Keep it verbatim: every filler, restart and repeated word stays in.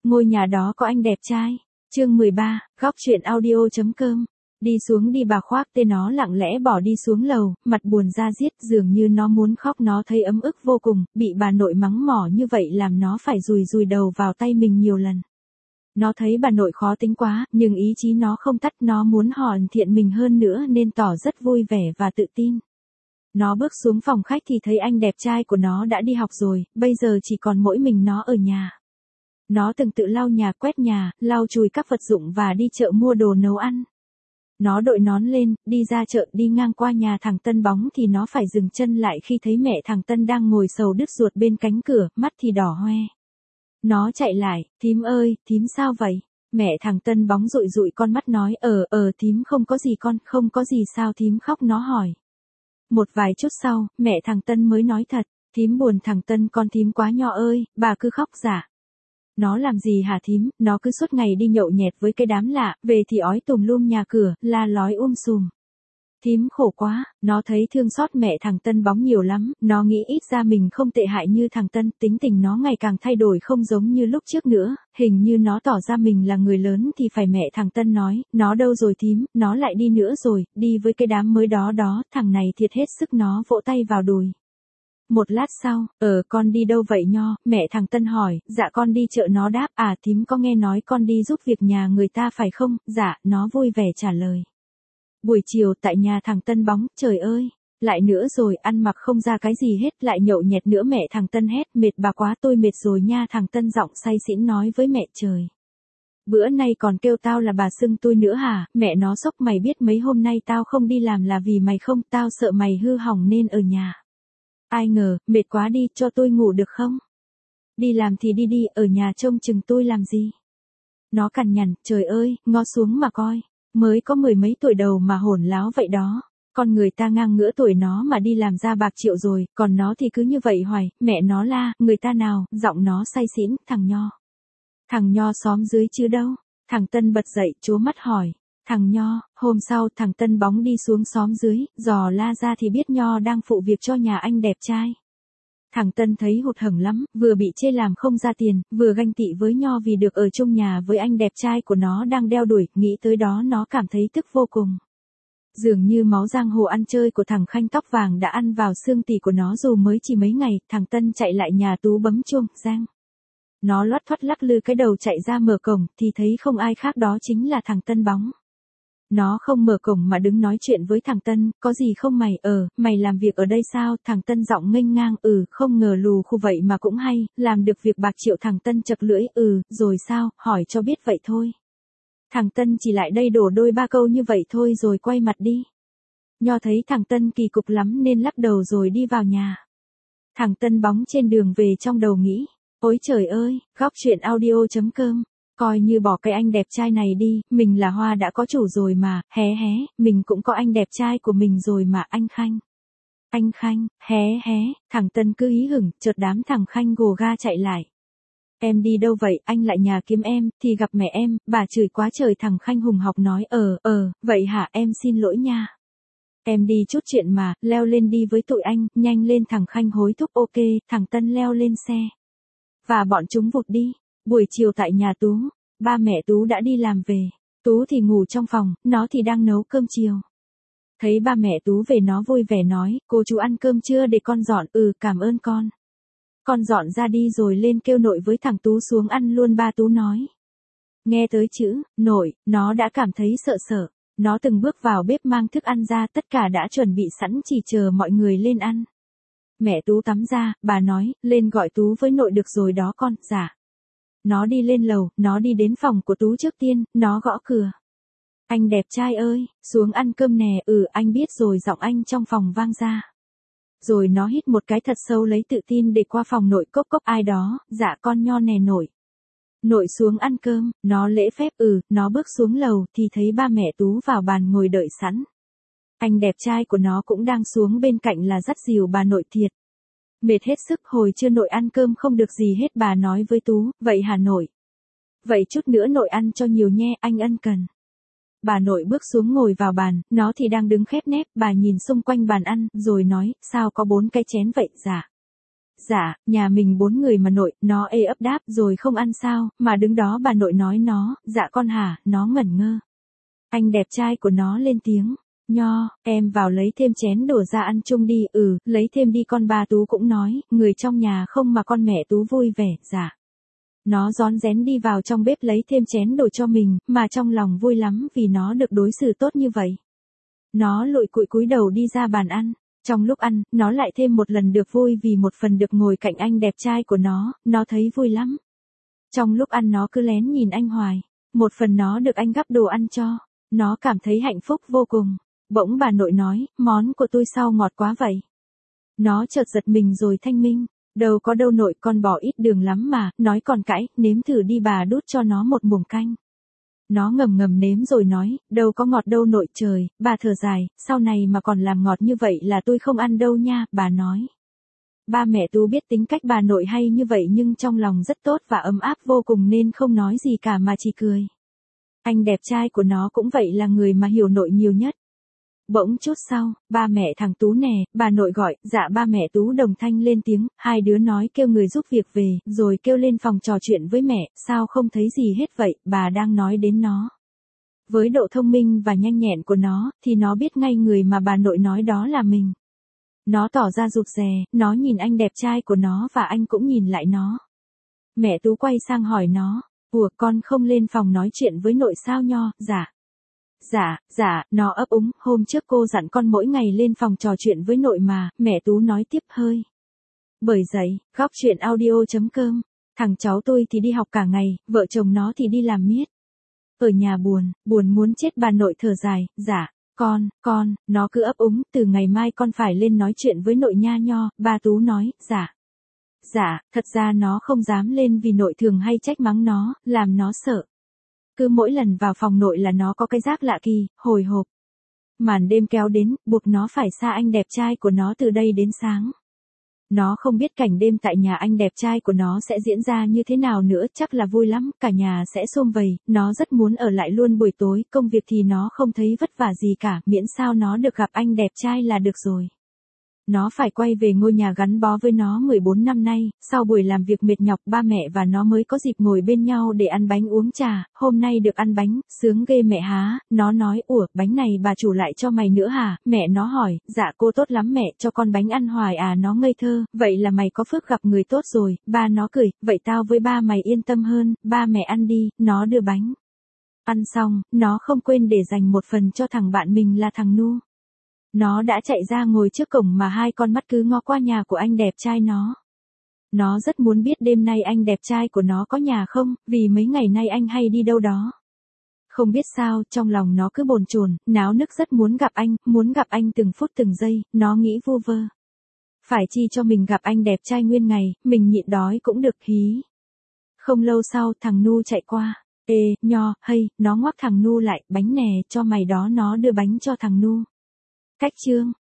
ngôi nhà đó có anh đẹp trai. Chương mười ba, góc truyện audio.com. Đi xuống đi bà khoác tên nó lặng lẽ bỏ đi xuống lầu, mặt buồn ra diết, dường như nó muốn khóc. Nó thấy ấm ức vô cùng, bị bà nội mắng mỏ như vậy làm nó phải rùi rùi đầu vào tay mình nhiều lần. Nó thấy bà nội khó tính quá, nhưng ý chí nó không tắt, nó muốn hoàn thiện mình hơn nữa nên tỏ rất vui vẻ và tự tin. Nó bước xuống phòng khách thì thấy anh đẹp trai của nó đã đi học rồi, bây giờ chỉ còn mỗi mình nó ở nhà. Nó từng tự lau nhà, quét nhà, lau chùi các vật dụng và đi chợ mua đồ nấu ăn. Nó đội nón lên, đi ra chợ, đi ngang qua nhà thằng Tân Bóng thì nó phải dừng chân lại khi thấy mẹ thằng Tân đang ngồi sầu đứt ruột bên cánh cửa, mắt thì đỏ hoe. Nó chạy lại, thím ơi, thím sao vậy? Mẹ thằng Tân Bóng dụi dụi con mắt nói, ờ, ờ thím không có gì con, không có gì sao thím khóc, nó hỏi. Một vài chút sau, mẹ thằng Tân mới nói thật, thím buồn thằng Tân con thím quá nho ơi, bà cứ khóc dạ. Nó làm gì hả thím, nó cứ suốt ngày đi nhậu nhẹt với cái đám lạ, về thì ói tùm lum nhà cửa, la lói um sùm. Thím khổ quá, nó thấy thương xót mẹ thằng Tân Bóng nhiều lắm, nó nghĩ ít ra mình không tệ hại như thằng Tân, tính tình nó ngày càng thay đổi không giống như lúc trước nữa, hình như nó tỏ ra mình là người lớn thì phải. Mẹ thằng Tân nói, nó đâu rồi thím, nó lại đi nữa rồi, đi với cái đám mới đó đó, thằng này thiệt hết sức. Nó vỗ tay vào đùi. Một lát sau, ờ con đi đâu vậy nho, mẹ thằng Tân hỏi, dạ con đi chợ. Nó đáp, à thím có nghe nói con đi giúp việc nhà người ta phải không, dạ, nó vui vẻ trả lời. Buổi chiều tại nhà thằng Tân Bóng, trời ơi, lại nữa rồi, ăn mặc không ra cái gì hết, lại nhậu nhẹt nữa. Mẹ thằng Tân hét, mệt bà quá, tôi mệt rồi nha. Thằng Tân giọng say xỉn nói với mẹ, trời. Bữa nay còn kêu tao là bà xưng tôi nữa hả? Mẹ nó sốc, mày biết mấy hôm nay tao không đi làm là vì mày không, tao sợ mày hư hỏng nên ở nhà. Ai ngờ, mệt quá đi, cho tôi ngủ được không? Đi làm thì đi đi, ở nhà trông chừng tôi làm gì? Nó cằn nhằn, trời ơi, ngó xuống mà coi, mới có mười mấy tuổi đầu mà hỗn láo vậy đó. Con người ta ngang ngửa tuổi nó mà đi làm ra bạc triệu rồi, còn nó thì cứ như vậy hoài. Mẹ nó la, người ta nào, giọng nó say xỉn, thằng Nho. Thằng Nho xóm dưới chứ đâu? Thằng Tân bật dậy, trố mắt hỏi. Thằng Nho, hôm sau thằng Tân Bóng đi xuống xóm dưới, dò la ra thì biết Nho đang phụ việc cho nhà anh đẹp trai. Thằng Tân thấy hụt hẫng lắm, vừa bị chê làm không ra tiền, vừa ganh tị với Nho vì được ở chung nhà với anh đẹp trai của nó đang đeo đuổi, nghĩ tới đó nó cảm thấy tức vô cùng. Dường như máu giang hồ ăn chơi của thằng Khanh tóc vàng đã ăn vào xương tỳ của nó dù mới chỉ mấy ngày. Thằng Tân chạy lại nhà Tú bấm chuông, rang. Nó loắt thoắt lắc lư cái đầu chạy ra mở cổng, thì thấy không ai khác đó chính là thằng Tân Bóng. Nó không mở cổng mà đứng nói chuyện với thằng Tân, có gì không mày, ờ, mày làm việc ở đây sao? Thằng Tân giọng nghênh ngang, ừ, không ngờ lù khu vậy mà cũng hay, làm được việc bạc triệu. Thằng Tân chật lưỡi, ừ, rồi sao, hỏi cho biết vậy thôi. Thằng Tân chỉ lại đây đổ đôi ba câu như vậy thôi rồi quay mặt đi. Nho thấy thằng Tân kỳ cục lắm nên lắc đầu rồi đi vào nhà. Thằng Tân Bóng trên đường về trong đầu nghĩ, ôi trời ơi, góc truyện audio.com. Coi như bỏ cái anh đẹp trai này đi, mình là Hoa đã có chủ rồi mà, hé hé, mình cũng có anh đẹp trai của mình rồi mà. Anh Khanh. Anh Khanh, hé hé, thằng Tân cứ hí hửng, chợt đám thằng Khanh gồ ga chạy lại. Em đi đâu vậy, anh lại nhà kiếm em, thì gặp mẹ em, bà chửi quá trời. Thằng Khanh hùng hộc nói, ờ, ờ, vậy hả, em xin lỗi nha. Em đi chút chuyện mà, leo lên đi với tụi anh, nhanh lên. Thằng Khanh hối thúc, ok. Thằng Tân leo lên xe. Và bọn chúng vụt đi. Buổi chiều tại nhà Tú, ba mẹ Tú đã đi làm về. Tú thì ngủ trong phòng, nó thì đang nấu cơm chiều. Thấy ba mẹ Tú về nó vui vẻ nói, cô chú ăn cơm chưa để con dọn, ừ cảm ơn con. Con dọn ra đi rồi lên kêu nội với thằng Tú xuống ăn luôn. Ba Tú nói. Nghe tới chữ, nội, nó đã cảm thấy sợ sợ. Nó từng bước vào bếp mang thức ăn ra, tất cả đã chuẩn bị sẵn chỉ chờ mọi người lên ăn. Mẹ Tú tắm ra, bà nói, lên gọi Tú với nội được rồi đó con, dạ. Nó đi lên lầu, nó đi đến phòng của Tú trước tiên, nó gõ cửa. Anh đẹp trai ơi, xuống ăn cơm nè, ừ anh biết rồi. Giọng anh trong phòng vang ra. Rồi nó hít một cái thật sâu lấy tự tin để qua phòng nội. Cốc cốc ai đó, dạ con Nho nè nội. Nội xuống ăn cơm, nó lễ phép, ừ, nó bước xuống lầu thì thấy ba mẹ Tú vào bàn ngồi đợi sẵn. Anh đẹp trai của nó cũng đang xuống bên cạnh là dắt dìu bà nội thiệt. Mệt hết sức, hồi trưa nội ăn cơm không được gì hết. Bà nói với Tú, vậy hả nội? Vậy chút nữa nội ăn cho nhiều nhé, anh ân cần. Bà nội bước xuống ngồi vào bàn, nó thì đang đứng khép nép. Bà nhìn xung quanh bàn ăn, rồi nói, sao có bốn cái chén vậy, dạ? Dạ, nhà mình bốn người mà nội, nó ê ấp đáp rồi không ăn sao, mà đứng đó bà nội nói nó, dạ con hả, nó ngẩn ngơ. Anh đẹp trai của nó lên tiếng, Nho, em vào lấy thêm chén đổ ra ăn chung đi, ừ, lấy thêm đi con. Bà Tú cũng nói, người trong nhà không mà con mẹ Tú vui vẻ, dạ. Nó rón rén đi vào trong bếp lấy thêm chén đổ cho mình, mà trong lòng vui lắm vì nó được đối xử tốt như vậy. Nó lụi cụi cúi đầu đi ra bàn ăn. Trong lúc ăn, nó lại thêm một lần được vui vì một phần được ngồi cạnh anh đẹp trai của nó, nó thấy vui lắm. Trong lúc ăn nó cứ lén nhìn anh hoài, một phần nó được anh gắp đồ ăn cho, nó cảm thấy hạnh phúc vô cùng. Bỗng bà nội nói, món của tôi sao ngọt quá vậy? Nó chợt giật mình rồi thanh minh, đâu có đâu nội, con bỏ ít đường lắm mà, nói còn cãi, nếm thử đi, bà đút cho nó một muỗng canh. Nó ngầm ngầm nếm rồi nói, đâu có ngọt đâu nội. Trời, bà thở dài, sau này mà còn làm ngọt như vậy là tôi không ăn đâu nha, bà nói. Ba mẹ Tú biết tính cách bà nội hay như vậy nhưng trong lòng rất tốt và ấm áp vô cùng nên không nói gì cả mà chỉ cười. Anh đẹp trai của nó cũng vậy, là người mà hiểu nội nhiều nhất. Bỗng chút sau, ba mẹ thằng Tú nè, bà nội gọi, dạ ba mẹ Tú đồng thanh lên tiếng, hai đứa nói kêu người giúp việc về, rồi kêu lên phòng trò chuyện với mẹ, sao không thấy gì hết vậy, bà đang nói đến nó. Với độ thông minh và nhanh nhẹn của nó, thì nó biết ngay người mà bà nội nói đó là mình. Nó tỏ ra rụt rè, nó nhìn anh đẹp trai của nó và anh cũng nhìn lại nó. Mẹ Tú quay sang hỏi nó, ủa con không lên phòng nói chuyện với nội sao Nho? Dạ. Dạ, dạ, nó ấp úng, hôm trước cô dặn con mỗi ngày lên phòng trò chuyện với nội mà, mẹ Tú nói tiếp hơi. Bởi vậy, góc chuyện audio chấm com, thằng cháu tôi thì đi học cả ngày, vợ chồng nó thì đi làm miết. Ở nhà buồn, buồn muốn chết, bà nội thở dài, dạ, con, con, nó cứ ấp úng, từ ngày mai con phải lên nói chuyện với nội nha Nho, bà Tú nói, dạ. Dạ, thật ra nó không dám lên vì nội thường hay trách mắng nó, làm nó sợ. Cứ mỗi lần vào phòng nội là nó có cái giác lạ kỳ, hồi hộp. Màn đêm kéo đến, buộc nó phải xa anh đẹp trai của nó từ đây đến sáng. Nó không biết cảnh đêm tại nhà anh đẹp trai của nó sẽ diễn ra như thế nào nữa, chắc là vui lắm, cả nhà sẽ sum vầy, nó rất muốn ở lại luôn buổi tối, công việc thì nó không thấy vất vả gì cả, miễn sao nó được gặp anh đẹp trai là được rồi. Nó phải quay về ngôi nhà gắn bó với nó mười bốn năm nay, sau buổi làm việc mệt nhọc ba mẹ và nó mới có dịp ngồi bên nhau để ăn bánh uống trà, hôm nay được ăn bánh, sướng ghê mẹ há, nó nói, ủa, bánh này bà chủ lại cho mày nữa hả, mẹ nó hỏi, dạ cô tốt lắm mẹ, cho con bánh ăn hoài à, nó ngây thơ, vậy là mày có phước gặp người tốt rồi, ba nó cười, vậy tao với ba mày yên tâm hơn, ba mẹ ăn đi, nó đưa bánh. Ăn xong, nó không quên để dành một phần cho thằng bạn mình là thằng Nu. Nó đã chạy ra ngồi trước cổng mà hai con mắt cứ ngó qua nhà của anh đẹp trai nó. Nó rất muốn biết đêm nay anh đẹp trai của nó có nhà không, vì mấy ngày nay anh hay đi đâu đó. Không biết sao, trong lòng nó cứ bồn chồn, náo nức rất muốn gặp anh, muốn gặp anh từng phút từng giây, nó nghĩ vu vơ. Phải chi cho mình gặp anh đẹp trai nguyên ngày, mình nhịn đói cũng được hí. Không lâu sau, thằng Nu chạy qua. Ê, Nho, hay, nó ngoắc thằng Nu lại, bánh nè, cho mày đó, nó đưa bánh cho thằng Nu. Cách chương